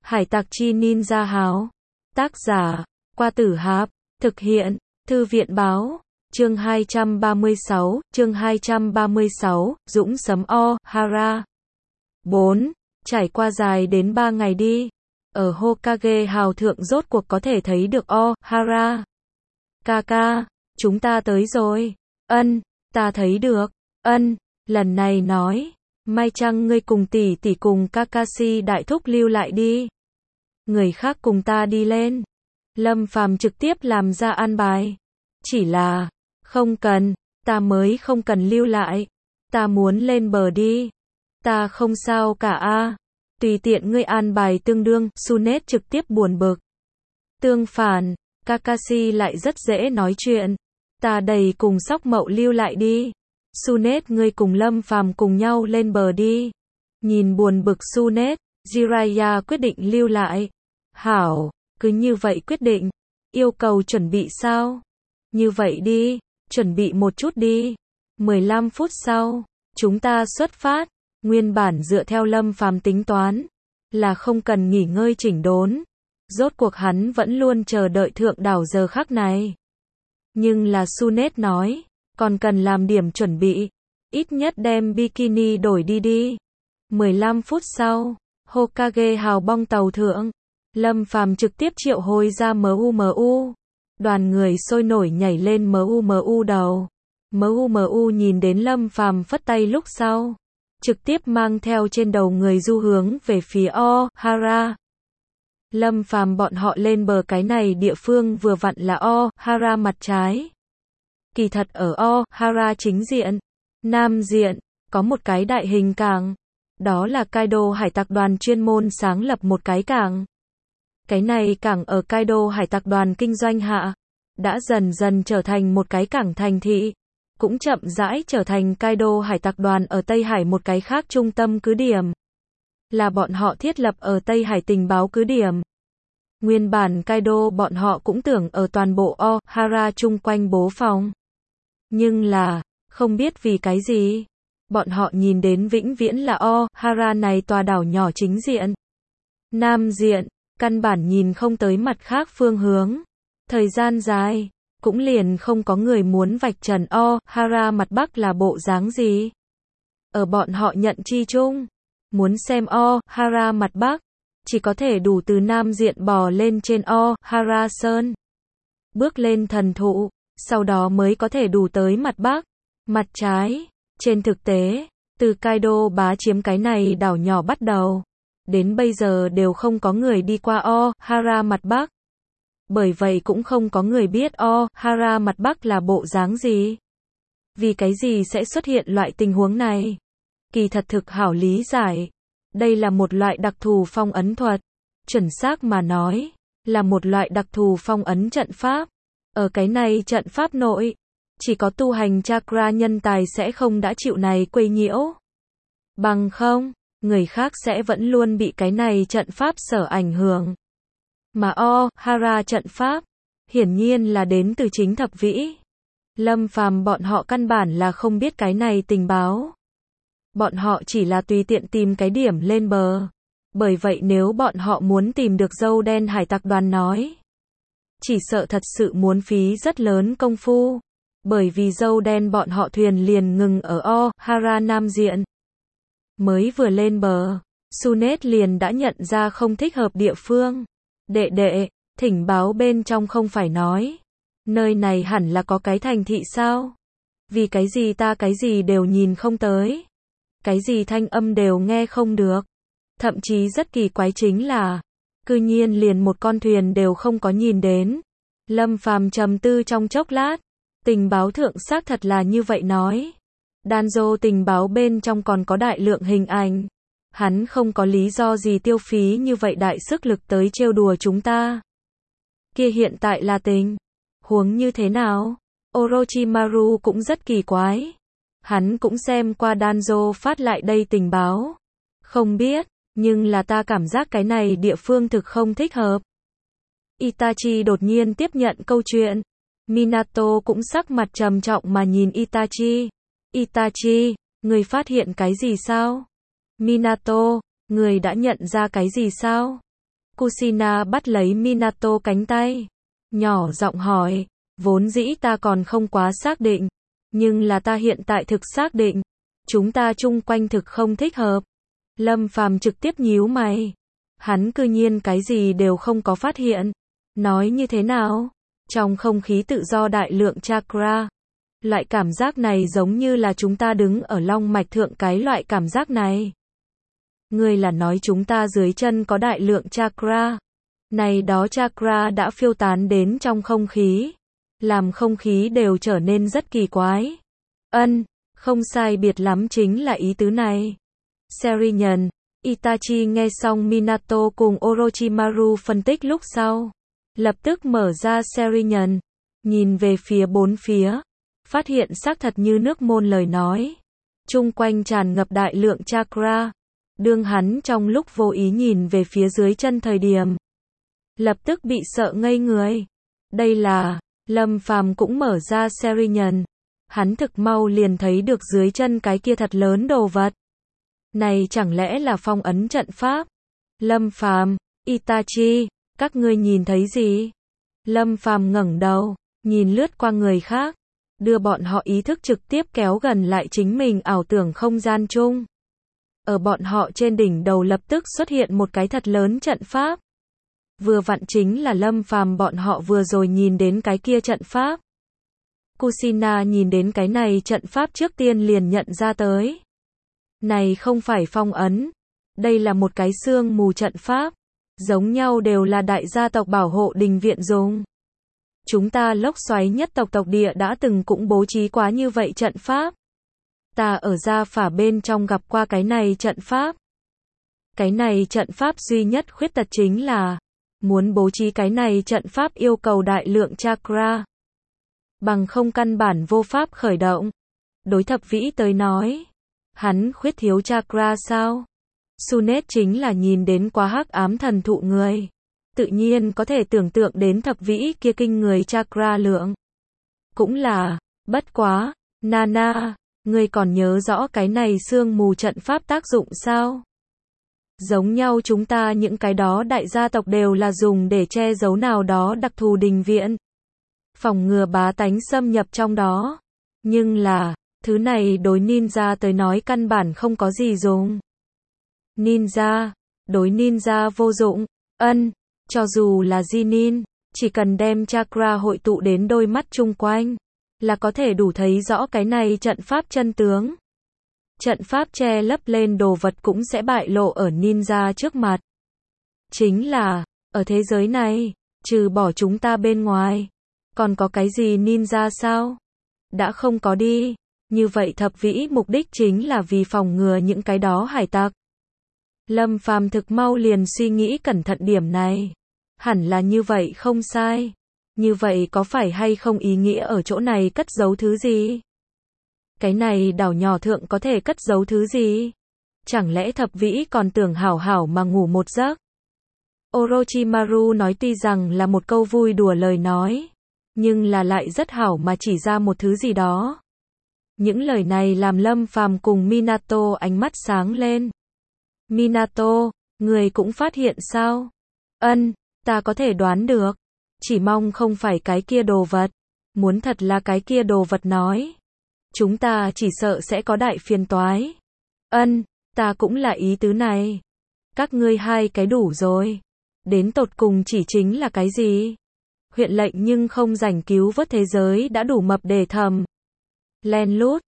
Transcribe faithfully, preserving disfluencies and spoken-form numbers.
Hải tặc chi ninja háo. Tác giả, Qua Tử Hạp. Thực hiện, Thư viện báo. Chương hai trăm ba mươi sáu, chương hai trăm ba mươi sáu, Dũng sấm O, Hara. bốn. Trải qua dài đến ba ngày đi. Ở Hokage hào thượng rốt cuộc có thể thấy được O, Hara. Kaka, chúng ta tới rồi. Ân, ta thấy được. Ân, lần này nói. Mai chăng ngươi cùng tỷ tỷ cùng Kakashi đại thúc lưu lại đi. Người khác cùng ta đi lên. Lâm Phàm trực tiếp làm ra an bài. Chỉ là, không cần, ta mới không cần lưu lại. Ta muốn lên bờ đi. Ta không sao cả a. Tùy tiện ngươi an bài tương đương, Tsunade trực tiếp buồn bực. Tương phản, Kakashi lại rất dễ nói chuyện. Ta đầy cùng Sóc Mậu lưu lại đi. Tsunade ngươi cùng Lâm Phàm cùng nhau lên bờ đi. Nhìn buồn bực Tsunade, Jiraiya quyết định lưu lại. Hảo, cứ như vậy quyết định. Yêu cầu chuẩn bị sao? Như vậy đi, chuẩn bị một chút đi. mười lăm phút sau, chúng ta xuất phát. Nguyên bản dựa theo Lâm Phàm tính toán, là không cần nghỉ ngơi chỉnh đốn. Rốt cuộc hắn vẫn luôn chờ đợi thượng đảo giờ khắc này. Nhưng là Tsunade nói, còn cần làm điểm chuẩn bị. Ít nhất đem bikini đổi đi đi. mười lăm phút sau, Hokage hào bong tàu thượng. Lâm Phàm trực tiếp triệu hồi ra em u em u. Đoàn người sôi nổi nhảy lên em u em u đầu. em u em u nhìn đến Lâm Phàm phất tay lúc sau, trực tiếp mang theo trên đầu người du hướng về phía O, Hara. Lâm Phàm bọn họ lên bờ cái này địa phương vừa vặn là O, Hara mặt trái. Kỳ thật ở O, Hara chính diện, nam diện, có một cái đại hình cảng. Đó là Kaido hải tặc đoàn chuyên môn sáng lập một cái cảng. Cái này cảng ở Kaido hải tặc đoàn kinh doanh hạ, đã dần dần trở thành một cái cảng thành thị. Cũng chậm rãi trở thành Kaido hải tặc đoàn ở Tây Hải một cái khác trung tâm cứ điểm. Là bọn họ thiết lập ở Tây Hải tình báo cứ điểm. Nguyên bản Kaido bọn họ cũng tưởng ở toàn bộ O, Hara chung quanh bố phòng. Nhưng là, không biết vì cái gì, bọn họ nhìn đến vĩnh viễn là O, Hara này tòa đảo nhỏ chính diện. Nam diện, căn bản nhìn không tới mặt khác phương hướng. Thời gian dài, cũng liền không có người muốn vạch trần O, Hara mặt Bắc là bộ dáng gì. Ở bọn họ nhận chi chung, muốn xem O, Hara mặt Bắc, chỉ có thể đủ từ Nam diện bò lên trên O, Hara Sơn. Bước lên thần thụ, sau đó mới có thể đủ tới mặt Bắc. Mặt trái, trên thực tế, từ Kaido bá chiếm cái này đảo nhỏ bắt đầu, đến bây giờ đều không có người đi qua O, Hara mặt Bắc. Bởi vậy cũng không có người biết O, Hara mặt Bắc là bộ dáng gì. Vì cái gì sẽ xuất hiện loại tình huống này? Kỳ thật thực hảo lý giải. Đây là một loại đặc thù phong ấn thuật. Chuẩn xác mà nói, là một loại đặc thù phong ấn trận pháp. Ở cái này trận pháp nội, chỉ có tu hành chakra nhân tài sẽ không đã chịu này quấy nhiễu. Bằng không, người khác sẽ vẫn luôn bị cái này trận pháp sở ảnh hưởng. Mà O, Hara trận pháp, hiển nhiên là đến từ chính thập vĩ. Lâm Phàm bọn họ căn bản là không biết cái này tình báo. Bọn họ chỉ là tùy tiện tìm cái điểm lên bờ. Bởi vậy nếu bọn họ muốn tìm được dâu đen hải tặc đoàn nói, chỉ sợ thật sự muốn phí rất lớn công phu. Bởi vì dâu đen bọn họ thuyền liền ngừng ở O, Hara Nam diện. Mới vừa lên bờ, Tsunade liền đã nhận ra không thích hợp địa phương. Đệ đệ, thỉnh báo bên trong không phải nói. Nơi này hẳn là có cái thành thị sao? Vì cái gì ta cái gì đều nhìn không tới. Cái gì thanh âm đều nghe không được. Thậm chí rất kỳ quái chính là, cư nhiên liền một con thuyền đều không có nhìn đến. Lâm Phàm trầm tư trong chốc lát. Tình báo thượng xác thật là như vậy nói. Danzo tình báo bên trong còn có đại lượng hình ảnh. Hắn không có lý do gì tiêu phí như vậy đại sức lực tới trêu đùa chúng ta. Kia hiện tại là tình huống như thế nào? Orochimaru cũng rất kỳ quái. Hắn cũng xem qua Danzo phát lại đây tình báo. Không biết, nhưng là ta cảm giác cái này địa phương thực không thích hợp. Itachi đột nhiên tiếp nhận câu chuyện. Minato cũng sắc mặt trầm trọng mà nhìn Itachi. Itachi, người phát hiện cái gì sao? Minato, người đã nhận ra cái gì sao? Kushina bắt lấy Minato cánh tay, nhỏ giọng hỏi, vốn dĩ ta còn không quá xác định, nhưng là ta hiện tại thực xác định, chúng ta chung quanh thực không thích hợp. Lâm Phàm trực tiếp nhíu mày, hắn cư nhiên cái gì đều không có phát hiện. Nói như thế nào? Trong không khí tự do đại lượng chakra. Loại cảm giác này giống như là chúng ta đứng ở long mạch thượng cái loại cảm giác này. Ngươi là nói chúng ta dưới chân có đại lượng chakra. Này đó chakra đã phiêu tán đến trong không khí, làm không khí đều trở nên rất kỳ quái. Ân, không sai biệt lắm chính là ý tứ này. Serinhân, Itachi nghe xong Minato cùng Orochimaru phân tích lúc sau, lập tức mở ra Serinhân, nhìn về phía bốn phía, phát hiện xác thật như nước môn lời nói. Chung quanh tràn ngập đại lượng chakra. Đương hắn trong lúc vô ý nhìn về phía dưới chân thời điểm, lập tức bị sợ ngây người. Đây là, Lâm Phàm cũng mở ra Serinhân. Hắn thực mau liền thấy được dưới chân cái kia thật lớn đồ vật. Này chẳng lẽ là phong ấn trận pháp? Lâm Phàm, Itachi, các ngươi nhìn thấy gì? Lâm Phàm ngẩng đầu, nhìn lướt qua người khác, đưa bọn họ ý thức trực tiếp kéo gần lại chính mình ảo tưởng không gian chung. Ở bọn họ trên đỉnh đầu lập tức xuất hiện một cái thật lớn trận pháp. Vừa vặn chính là Lâm Phàm bọn họ vừa rồi nhìn đến cái kia trận pháp. Kushina nhìn đến cái này trận pháp trước tiên liền nhận ra tới. Này không phải phong ấn, đây là một cái sương mù trận pháp, giống nhau đều là đại gia tộc bảo hộ đình viện dùng. Chúng ta lốc xoáy nhất tộc tộc địa đã từng cũng bố trí quá như vậy trận pháp. Ta ở gia phả bên trong gặp qua cái này trận pháp. Cái này trận pháp duy nhất khuyết tật chính là, muốn bố trí cái này trận pháp yêu cầu đại lượng chakra. Bằng không căn bản vô pháp khởi động. Đối Thập Vĩ tới nói, hắn khuyết thiếu chakra sao? Sunet chính là nhìn đến quá hắc ám thần thụ người. Tự nhiên có thể tưởng tượng đến Thập Vĩ kia kinh người chakra lượng. Cũng là, bất quá, Nana, ngươi còn nhớ rõ cái này sương mù trận pháp tác dụng sao? Giống nhau chúng ta những cái đó đại gia tộc đều là dùng để che giấu nào đó đặc thù đình viện. Phòng ngừa bá tánh xâm nhập trong đó. Nhưng là, thứ này đối ninja tới nói căn bản không có gì dùng. Ninja, đối ninja vô dụng, ân, cho dù là Jinin, chỉ cần đem chakra hội tụ đến đôi mắt chung quanh, là có thể đủ thấy rõ cái này trận pháp chân tướng. Trận pháp che lấp lên đồ vật cũng sẽ bại lộ ở ninja trước mặt. Chính là, ở thế giới này, trừ bỏ chúng ta bên ngoài, còn có cái gì ninja sao? Đã không có đi. Như vậy Thập Vĩ mục đích chính là vì phòng ngừa những cái đó hải tặc. Lâm Phàm thực mau liền suy nghĩ cẩn thận điểm này. Hẳn là như vậy không sai. Như vậy có phải hay không ý nghĩa ở chỗ này cất giấu thứ gì? Cái này đảo nhỏ thượng có thể cất giấu thứ gì? Chẳng lẽ Thập Vĩ còn tưởng hảo hảo mà ngủ một giấc? Orochimaru nói tuy rằng là một câu vui đùa lời nói, nhưng là lại rất hảo mà chỉ ra một thứ gì đó. Những lời này làm Lâm Phàm cùng Minato ánh mắt sáng lên. Minato, người cũng phát hiện sao? Ân, ta có thể đoán được. Chỉ mong không phải cái kia đồ vật. Muốn thật là cái kia đồ vật nói, chúng ta chỉ sợ sẽ có đại phiền toái. Ân, ta cũng là ý tứ này. Các ngươi hai cái đủ rồi. Đến tột cùng chỉ chính là cái gì? Huyện lệnh nhưng không rảnh cứu vớt thế giới đã đủ mập để thầm. Len lút,